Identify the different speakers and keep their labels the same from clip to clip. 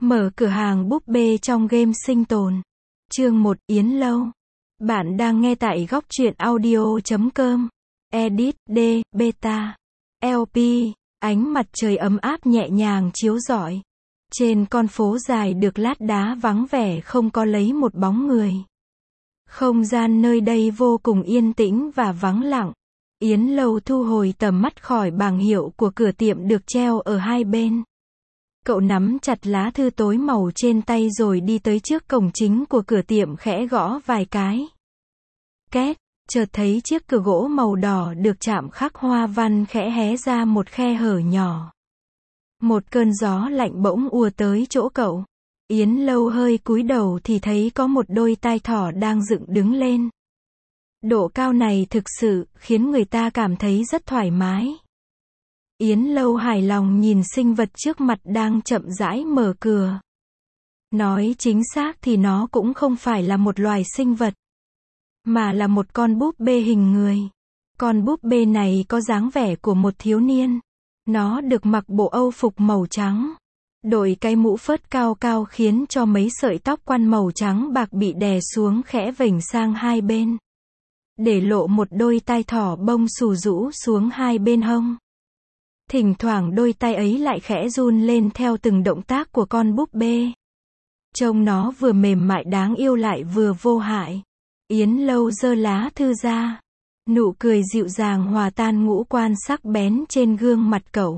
Speaker 1: Mở cửa hàng búp bê trong game sinh tồn. Chương 1 Yến Lâu. Bạn đang nghe tại góc truyện audio.com. Edit D. Beta. LP. Ánh mặt trời ấm áp nhẹ nhàng chiếu rọi. Trên con phố dài được lát đá vắng vẻ không có lấy một bóng người. Không gian nơi đây vô cùng yên tĩnh và vắng lặng. Yến Lâu thu hồi tầm mắt khỏi bảng hiệu của cửa tiệm được treo ở hai bên. Cậu nắm chặt lá thư tối màu trên tay rồi đi tới trước cổng chính của cửa tiệm khẽ gõ vài cái. Két, chợt thấy chiếc cửa gỗ màu đỏ được chạm khắc hoa văn khẽ hé ra một khe hở nhỏ. Một cơn gió lạnh bỗng ùa tới chỗ cậu. Yến Lâu hơi cúi đầu thì thấy có một đôi tai thỏ đang dựng đứng lên. Độ cao này thực sự khiến người ta cảm thấy rất thoải mái. Yến Lâu hài lòng nhìn sinh vật trước mặt đang chậm rãi mở cửa. Nói chính xác thì nó cũng không phải là một loài sinh vật, mà là một con búp bê hình người. Con búp bê này có dáng vẻ của một thiếu niên. Nó được mặc bộ âu phục màu trắng, đội cái mũ phớt cao cao khiến cho mấy sợi tóc quăn màu trắng bạc bị đè xuống khẽ vểnh sang hai bên, để lộ một đôi tai thỏ bông xù rũ xuống hai bên hông. Thỉnh thoảng đôi tay ấy lại khẽ run lên theo từng động tác của con búp bê. Trông nó vừa mềm mại đáng yêu lại vừa vô hại. Yến Lâu giơ lá thư ra. Nụ cười dịu dàng hòa tan ngũ quan sắc bén trên gương mặt cậu.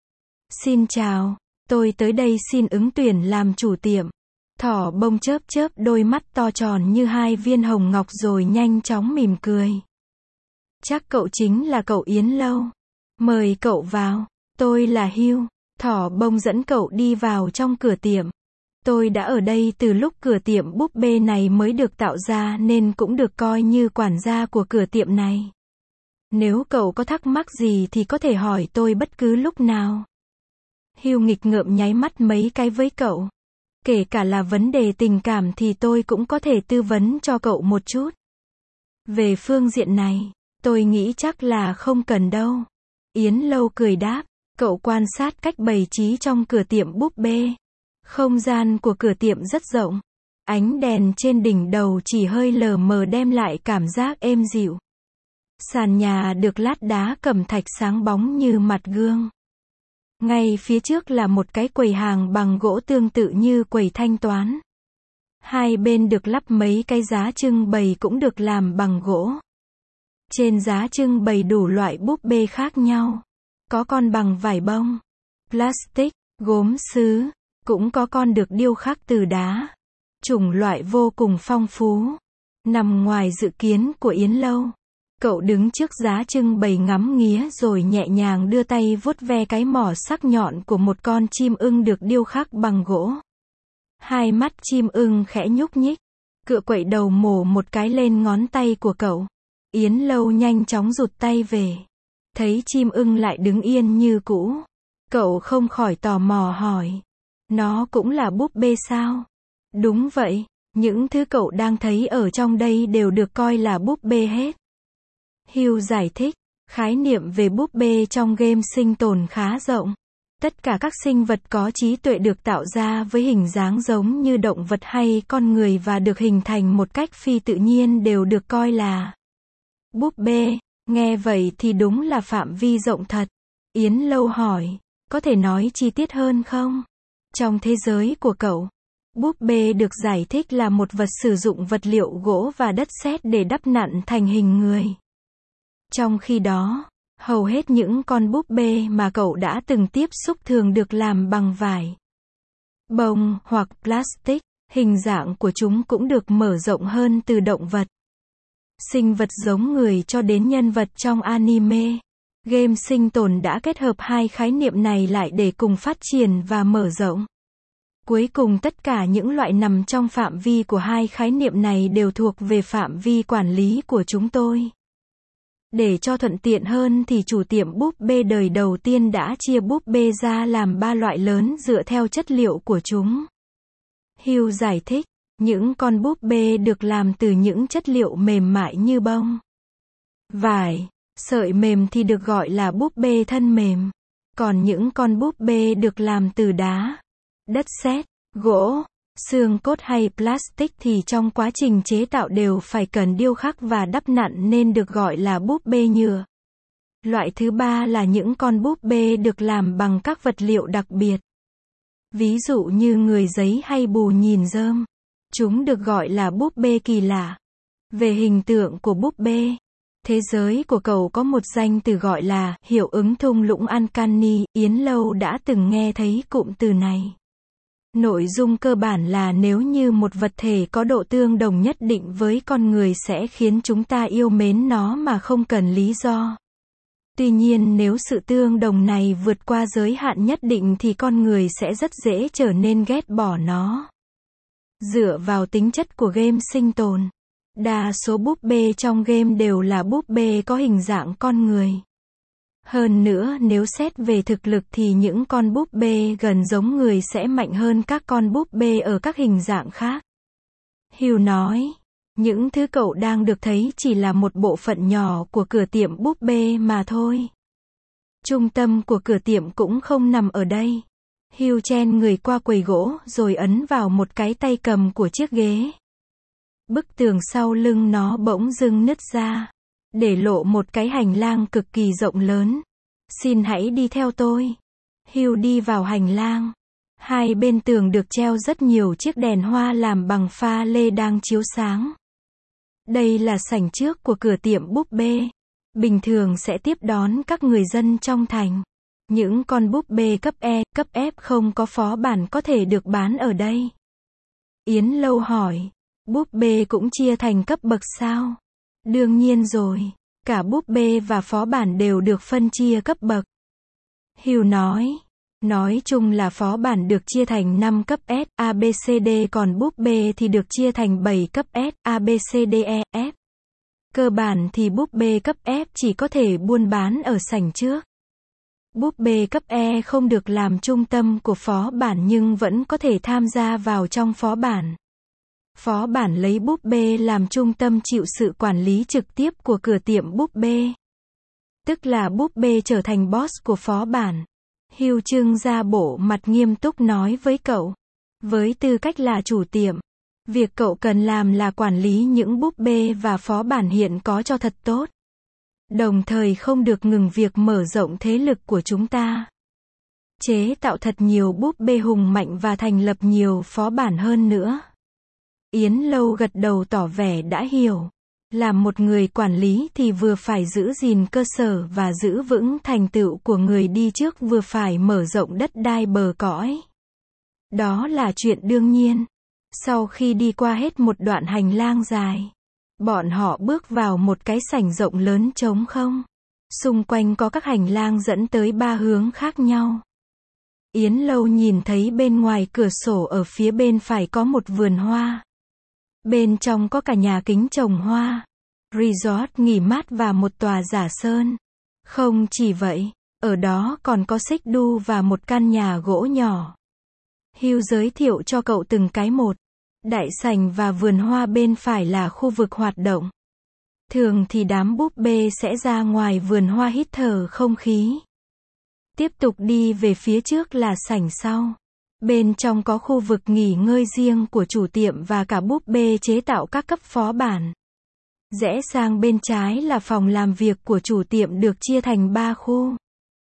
Speaker 1: Xin chào, tôi tới đây xin ứng tuyển làm chủ tiệm. Thỏ bông chớp chớp đôi mắt to tròn như hai viên hồng ngọc rồi nhanh chóng mỉm cười. Chắc cậu chính là cậu Yến Lâu. Mời cậu vào, tôi là Hugh. Thỏ bông dẫn cậu đi vào trong cửa tiệm. Tôi đã ở đây từ lúc cửa tiệm búp bê này mới được tạo ra nên cũng được coi như quản gia của cửa tiệm này. Nếu cậu có thắc mắc gì thì có thể hỏi tôi bất cứ lúc nào. Hugh nghịch ngợm nháy mắt mấy cái với cậu. Kể cả là vấn đề tình cảm thì tôi cũng có thể tư vấn cho cậu một chút. Về phương diện này, tôi nghĩ chắc là không cần đâu. Yến Lâu cười đáp. Cậu quan sát cách bày trí trong cửa tiệm búp bê. Không gian của cửa tiệm rất rộng. Ánh đèn trên đỉnh đầu chỉ hơi lờ mờ đem lại cảm giác êm dịu. Sàn nhà được lát đá cẩm thạch sáng bóng như mặt gương. Ngay phía trước là một cái quầy hàng bằng gỗ tương tự như quầy thanh toán. Hai bên được lắp mấy cái giá trưng bày cũng được làm bằng gỗ. Trên giá trưng bày đủ loại búp bê khác nhau. Có con bằng vải bông, plastic, gốm sứ, cũng có con được điêu khắc từ đá. Chủng loại vô cùng phong phú. Nằm ngoài dự kiến của Yến Lâu. Cậu đứng trước giá trưng bày ngắm nghía rồi nhẹ nhàng đưa tay vuốt ve cái mỏ sắc nhọn của một con chim ưng được điêu khắc bằng gỗ. Hai mắt chim ưng khẽ nhúc nhích. Cựa quậy đầu mổ một cái lên ngón tay của cậu. Yến Lâu nhanh chóng rụt tay về. Thấy chim ưng lại đứng yên như cũ. Cậu không khỏi tò mò hỏi. Nó cũng là búp bê sao? Đúng vậy, những thứ cậu đang thấy ở trong đây đều được coi là búp bê hết. Hugh giải thích, khái niệm về búp bê trong game sinh tồn khá rộng. Tất cả các sinh vật có trí tuệ được tạo ra với hình dáng giống như động vật hay con người và được hình thành một cách phi tự nhiên đều được coi là búp bê. Nghe vậy thì đúng là phạm vi rộng thật. Yến Lâu hỏi, có thể nói chi tiết hơn không? Trong thế giới của cậu, búp bê được giải thích là một vật sử dụng vật liệu gỗ và đất sét để đắp nặn thành hình người. Trong khi đó, hầu hết những con búp bê mà cậu đã từng tiếp xúc thường được làm bằng vải, bông hoặc plastic. Hình dạng của chúng cũng được mở rộng hơn từ động vật, sinh vật giống người cho đến nhân vật trong anime. Game sinh tồn đã kết hợp hai khái niệm này lại để cùng phát triển và mở rộng. Cuối cùng tất cả những loại nằm trong phạm vi của hai khái niệm này đều thuộc về phạm vi quản lý của chúng tôi. Để cho thuận tiện hơn thì chủ tiệm búp bê đời đầu tiên đã chia búp bê ra làm 3 loại lớn dựa theo chất liệu của chúng. Hugh giải thích, những con búp bê được làm từ những chất liệu mềm mại như bông, vải, sợi mềm thì được gọi là búp bê thân mềm. Còn những con búp bê được làm từ đá, đất sét, Gỗ, xương cốt hay plastic thì trong quá trình chế tạo đều phải cần điêu khắc và đắp nặn nên được gọi là búp bê nhựa. Loại thứ ba là những con búp bê được làm bằng các vật liệu đặc biệt. Ví dụ như người giấy hay bù nhìn rơm. Chúng được gọi là búp bê kỳ lạ. Về hình tượng của búp bê, thế giới của cậu có một danh từ gọi là hiệu ứng thung lũng Uncanny. Yến Lâu đã từng nghe thấy cụm từ này. Nội dung cơ bản là nếu như một vật thể có độ tương đồng nhất định với con người sẽ khiến chúng ta yêu mến nó mà không cần lý do. Tuy nhiên nếu sự tương đồng này vượt qua giới hạn nhất định thì con người sẽ rất dễ trở nên ghét bỏ nó. Dựa vào tính chất của game sinh tồn, đa số búp bê trong game đều là búp bê có hình dạng con người. Hơn nữa nếu xét về thực lực thì những con búp bê gần giống người sẽ mạnh hơn các con búp bê ở các hình dạng khác. Hugh nói, những thứ cậu đang được thấy chỉ là một bộ phận nhỏ của cửa tiệm búp bê mà thôi. Trung tâm của cửa tiệm cũng không nằm ở đây. Hugh chen người qua quầy gỗ rồi ấn vào một cái tay cầm của chiếc ghế. Bức tường sau lưng nó bỗng dưng nứt ra, để lộ một cái hành lang cực kỳ rộng lớn. Xin hãy đi theo tôi. Hugh đi vào hành lang. Hai bên tường được treo rất nhiều chiếc đèn hoa làm bằng pha lê đang chiếu sáng. Đây là sảnh trước của cửa tiệm búp bê. Bình thường sẽ tiếp đón các người dân trong thành. Những con búp bê cấp E, cấp F không có phó bản có thể được bán ở đây. Yến Lâu hỏi, búp bê cũng chia thành cấp bậc sao? Đương nhiên rồi, cả búp bê và phó bản đều được phân chia cấp bậc. Hugh nói chung là phó bản được chia thành 5 cấp S, A, B, C, D, còn búp bê thì được chia thành 7 cấp S, A, B, C, D, E, F. Cơ bản thì búp bê cấp F chỉ có thể buôn bán ở sảnh trước. Búp bê cấp E không được làm trung tâm của phó bản nhưng vẫn có thể tham gia vào trong phó bản. Phó bản lấy búp bê làm trung tâm chịu sự quản lý trực tiếp của cửa tiệm búp bê. Tức là búp bê trở thành boss của phó bản. Hugh trưng ra bộ mặt nghiêm túc nói với cậu. Với tư cách là chủ tiệm, việc cậu cần làm là quản lý những búp bê và phó bản hiện có cho thật tốt. Đồng thời không được ngừng việc mở rộng thế lực của chúng ta. Chế tạo thật nhiều búp bê hùng mạnh và thành lập nhiều phó bản hơn nữa. Yến Lâu gật đầu tỏ vẻ đã hiểu. Làm một người quản lý thì vừa phải giữ gìn cơ sở và giữ vững thành tựu của người đi trước vừa phải mở rộng đất đai bờ cõi. Đó là chuyện đương nhiên. Sau khi đi qua hết một đoạn hành lang dài, bọn họ bước vào một cái sảnh rộng lớn trống không. Xung quanh có các hành lang dẫn tới 3 hướng khác nhau. Yến Lâu nhìn thấy bên ngoài cửa sổ ở phía bên phải có một vườn hoa. Bên trong có cả nhà kính trồng hoa, resort nghỉ mát và một tòa giả sơn. Không chỉ vậy, ở đó còn có xích đu và một căn nhà gỗ nhỏ. Hugh giới thiệu cho cậu từng cái một. Đại sảnh và vườn hoa bên phải là khu vực hoạt động. Thường thì đám búp bê sẽ ra ngoài vườn hoa hít thở không khí. Tiếp tục đi về phía trước là sảnh sau. Bên trong có khu vực nghỉ ngơi riêng của chủ tiệm và cả búp bê chế tạo các cấp phó bản. Rẽ sang bên trái là phòng làm việc của chủ tiệm được chia thành 3 khu.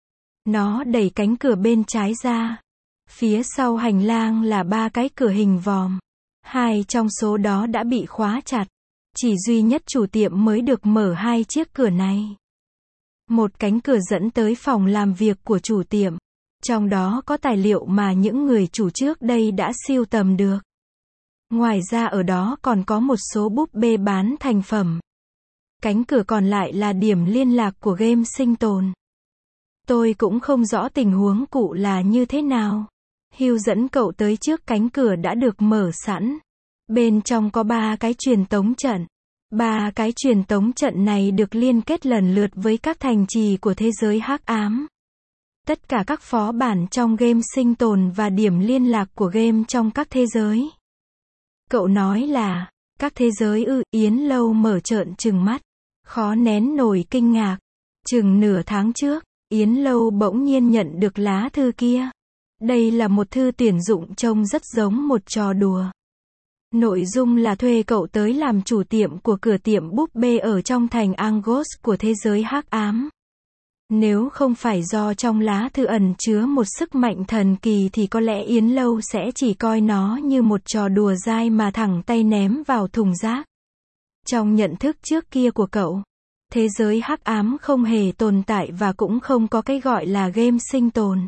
Speaker 1: Nó đẩy cánh cửa bên trái ra. Phía sau hành lang là 3 cái cửa hình vòm. 2 trong số đó đã bị khóa chặt. Chỉ duy nhất chủ tiệm mới được mở 2 chiếc cửa này. Một cánh cửa dẫn tới phòng làm việc của chủ tiệm. Trong đó có tài liệu mà những người chủ trước đây đã sưu tầm được. Ngoài ra ở đó còn có một số búp bê bán thành phẩm. Cánh cửa còn lại là điểm liên lạc của game sinh tồn. Tôi cũng không rõ tình huống cụ là như thế nào. Hugh dẫn cậu tới trước cánh cửa đã được mở sẵn. Bên trong có 3 cái truyền tống trận. 3 cái truyền tống trận này được liên kết lần lượt với các thành trì của thế giới hắc ám. Tất cả các phó bản trong game sinh tồn và điểm liên lạc của game trong các thế giới. Cậu nói là, các thế giới ư? Yến Lâu mở trợn trừng mắt. Khó nén nổi kinh ngạc. Chừng nửa tháng trước, Yến Lâu bỗng nhiên nhận được lá thư kia. Đây là một thư tuyển dụng trông rất giống một trò đùa. Nội dung là thuê cậu tới làm chủ tiệm của cửa tiệm búp bê ở trong thành Argos của thế giới hắc ám. Nếu không phải do trong lá thư ẩn chứa một sức mạnh thần kỳ thì có lẽ Yến Lâu sẽ chỉ coi nó như một trò đùa dai mà thẳng tay ném vào thùng rác. Trong nhận thức trước kia của cậu, thế giới hắc ám không hề tồn tại và cũng không có cái gọi là game sinh tồn.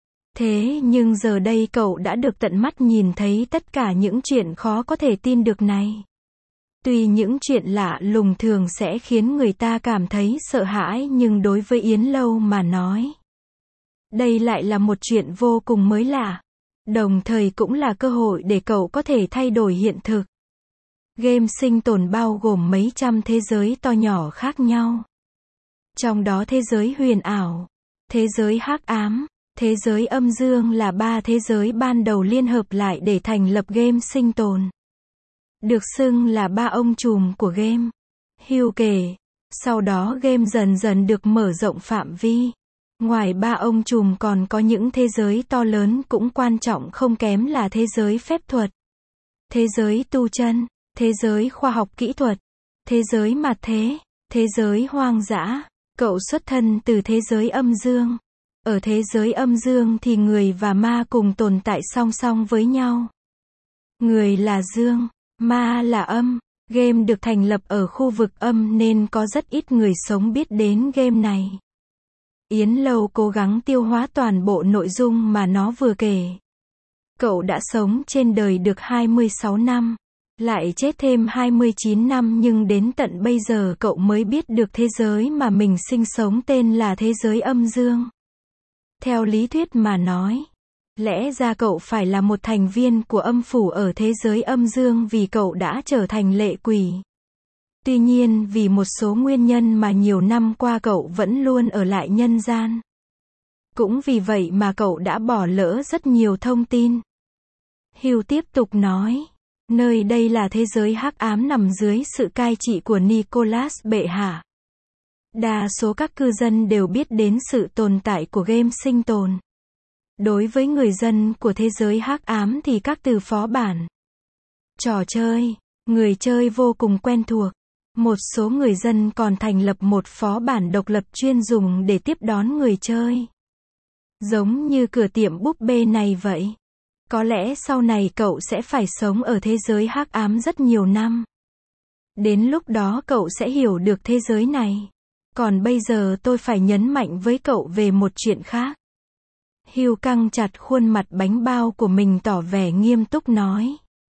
Speaker 1: Thế nhưng giờ đây cậu đã được tận mắt nhìn thấy tất cả những chuyện khó có thể tin được này. Tuy những chuyện lạ lùng thường sẽ khiến người ta cảm thấy sợ hãi nhưng đối với Yến Lâu mà nói, đây lại là một chuyện vô cùng mới lạ. Đồng thời cũng là cơ hội để cậu có thể thay đổi hiện thực. Game sinh tồn bao gồm mấy trăm thế giới to nhỏ khác nhau. Trong đó thế giới huyền ảo, thế giới hắc ám, thế giới âm dương là 3 thế giới ban đầu liên hợp lại để thành lập game sinh tồn. Được xưng là 3 ông trùm của game. Hugh kể, sau đó game dần dần được mở rộng phạm vi. Ngoài 3 ông trùm còn có những thế giới to lớn cũng quan trọng không kém là thế giới phép thuật, thế giới tu chân, thế giới khoa học kỹ thuật, thế giới mạt thế, thế giới hoang dã. Cậu xuất thân từ thế giới âm dương. Ở thế giới âm dương thì người và ma cùng tồn tại song song với nhau. Người là dương, ma là âm. Game được thành lập ở khu vực âm nên có rất ít người sống biết đến game này. Yến Lâu cố gắng tiêu hóa toàn bộ nội dung mà nó vừa kể. Cậu đã sống trên đời được 26 năm, lại chết thêm 29 năm nhưng đến tận bây giờ cậu mới biết được thế giới mà mình sinh sống tên là thế giới âm dương. Theo lý thuyết mà nói, lẽ ra cậu phải là một thành viên của âm phủ ở thế giới âm dương vì cậu đã trở thành lệ quỷ. Tuy nhiên vì một số nguyên nhân mà nhiều năm qua cậu vẫn luôn ở lại nhân gian. Cũng vì vậy mà cậu đã bỏ lỡ rất nhiều thông tin. Hugh tiếp tục nói, nơi đây là thế giới hắc ám nằm dưới sự cai trị của Nicholas bệ hạ. Đa số các cư dân đều biết đến sự tồn tại của game sinh tồn. Đối với người dân của thế giới hắc ám thì các từ phó bản, trò chơi, người chơi vô cùng quen thuộc. Một số người dân còn thành lập một phó bản độc lập chuyên dùng để tiếp đón người chơi. Giống như cửa tiệm búp bê này vậy. Có lẽ sau này cậu sẽ phải sống ở thế giới hắc ám rất nhiều năm. Đến lúc đó cậu sẽ hiểu được thế giới này. Còn bây giờ tôi phải nhấn mạnh với cậu về một chuyện khác. Hugh căng chặt khuôn mặt bánh bao của mình tỏ vẻ nghiêm túc nói.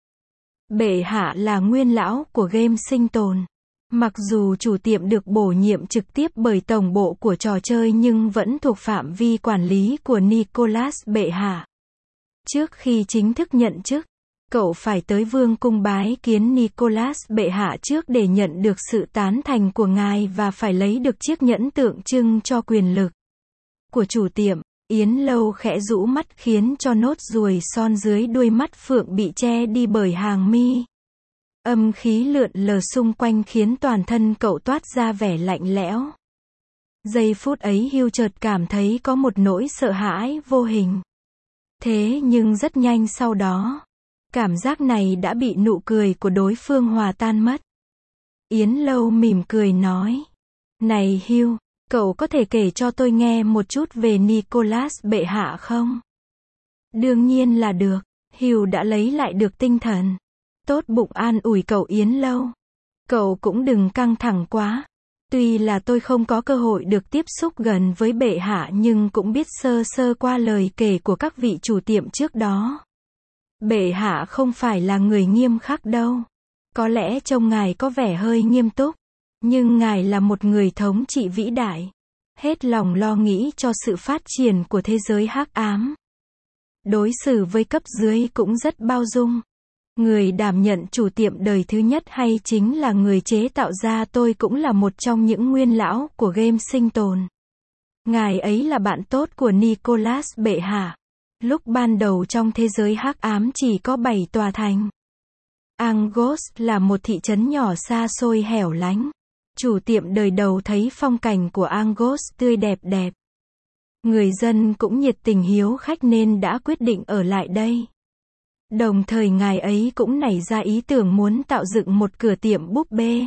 Speaker 1: Bệ hạ là nguyên lão của game sinh tồn. Mặc dù chủ tiệm được bổ nhiệm trực tiếp bởi tổng bộ của trò chơi nhưng vẫn thuộc phạm vi quản lý của Nicholas bệ hạ. Trước khi chính thức nhận chức, cậu phải tới vương cung bái kiến Nicholas bệ hạ trước để nhận được sự tán thành của ngài và phải lấy được chiếc nhẫn tượng trưng cho quyền lực của chủ tiệm. Yến Lâu khẽ rũ mắt khiến cho nốt ruồi son dưới đuôi mắt phượng bị che đi bởi hàng mi. Âm khí lượn lờ xung quanh khiến toàn thân cậu toát ra vẻ lạnh lẽo. Giây phút ấy Hugh chợt cảm thấy có một nỗi sợ hãi vô hình. Thế nhưng rất nhanh sau đó, cảm giác này đã bị nụ cười của đối phương hòa tan mất. Yến Lâu mỉm cười nói. Này Hugh, cậu có thể kể cho tôi nghe một chút về Nicholas bệ hạ không? Đương nhiên là được. Hugh đã lấy lại được tinh thần. Tốt bụng an ủi cậu Yến Lâu. Cậu cũng đừng căng thẳng quá. Tuy là tôi không có cơ hội được tiếp xúc gần với bệ hạ nhưng cũng biết sơ sơ qua lời kể của các vị chủ tiệm trước đó. Bệ hạ không phải là người nghiêm khắc đâu. Có lẽ trông ngài có vẻ hơi nghiêm túc. Nhưng ngài là một người thống trị vĩ đại. Hết lòng lo nghĩ cho sự phát triển của thế giới hắc ám. Đối xử với cấp dưới cũng rất bao dung. Người đảm nhận chủ tiệm đời thứ nhất hay chính là người chế tạo ra tôi cũng là một trong những nguyên lão của game sinh tồn. Ngài ấy là bạn tốt của Nicholas bệ hạ. Lúc ban đầu trong thế giới hắc ám chỉ có 7 tòa thành. Argos là một thị trấn nhỏ xa xôi hẻo lánh. Chủ tiệm đời đầu thấy phong cảnh của Argos tươi đẹp đẹp. Người dân cũng nhiệt tình hiếu khách nên đã quyết định ở lại đây. Đồng thời ngài ấy cũng nảy ra ý tưởng muốn tạo dựng một cửa tiệm búp bê.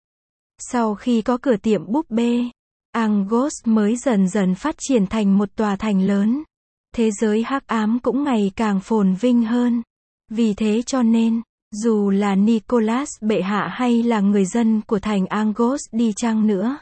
Speaker 1: Sau khi có cửa tiệm búp bê, Argos mới dần dần phát triển thành một tòa thành lớn. Thế giới hắc ám cũng ngày càng phồn vinh hơn. Vì thế cho nên, dù là Nicholas bệ hạ hay là người dân của thành Argos đi chăng nữa,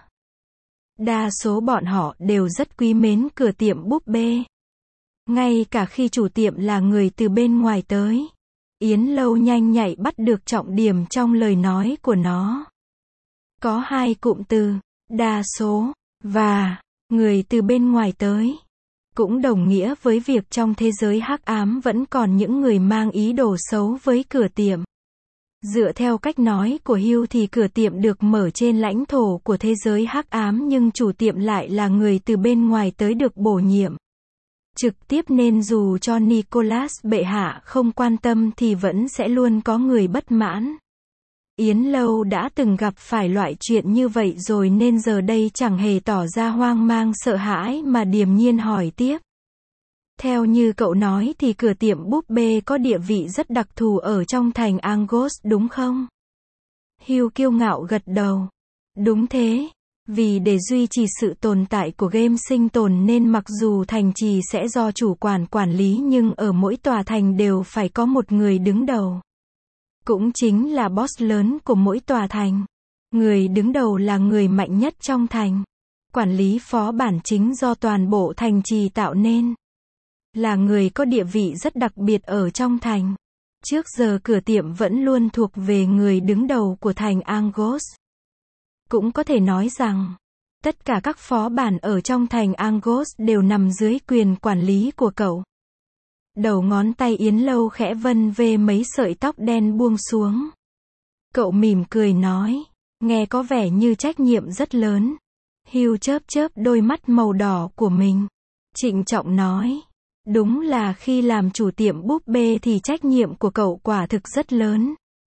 Speaker 1: đa số bọn họ đều rất quý mến cửa tiệm búp bê. Ngay cả khi chủ tiệm là người từ bên ngoài tới, Yến Lâu nhanh nhạy bắt được trọng điểm trong lời nói của nó. Có hai cụm từ, đa số, và, người từ bên ngoài tới. Cũng đồng nghĩa với việc trong thế giới hắc ám vẫn còn những người mang ý đồ xấu với cửa tiệm. Dựa theo cách nói của Hugh thì cửa tiệm được mở trên lãnh thổ của thế giới hắc ám nhưng chủ tiệm lại là người từ bên ngoài tới được bổ nhiệm trực tiếp nên dù cho Nicholas bệ hạ không quan tâm thì vẫn sẽ luôn có người bất mãn. Yến Lâu đã từng gặp phải loại chuyện như vậy rồi nên giờ đây chẳng hề tỏ ra hoang mang sợ hãi mà điềm nhiên hỏi tiếp. Theo như cậu nói thì cửa tiệm búp bê có địa vị rất đặc thù ở trong thành Argos đúng không? Hugh kiêu ngạo gật đầu. Đúng thế. Vì để duy trì sự tồn tại của game sinh tồn nên mặc dù thành trì sẽ do chủ quản lý nhưng ở mỗi tòa thành đều phải có một người đứng đầu. Cũng chính là boss lớn của mỗi tòa thành. Người đứng đầu là người mạnh nhất trong thành. Quản lý phó bản chính do toàn bộ thành trì tạo nên. Là người có địa vị rất đặc biệt ở trong thành. Trước giờ cửa tiệm vẫn luôn thuộc về người đứng đầu của thành Argos. Cũng có thể nói rằng, tất cả các phó bản ở trong thành Argos đều nằm dưới quyền quản lý của cậu. Đầu ngón tay Yến Lâu khẽ vân về mấy sợi tóc đen buông xuống. Cậu mỉm cười nói, nghe có vẻ như trách nhiệm rất lớn. Hugh chớp chớp đôi mắt màu đỏ của mình. Trịnh trọng nói, đúng là khi làm chủ tiệm búp bê thì trách nhiệm của cậu quả thực rất lớn.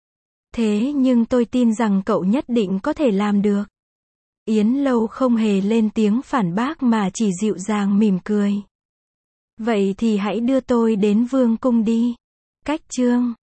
Speaker 1: Thế nhưng tôi tin rằng cậu nhất định có thể làm được. Yến Lâu không hề lên tiếng phản bác mà chỉ dịu dàng mỉm cười. Vậy thì hãy đưa tôi đến vương cung đi. Cách chương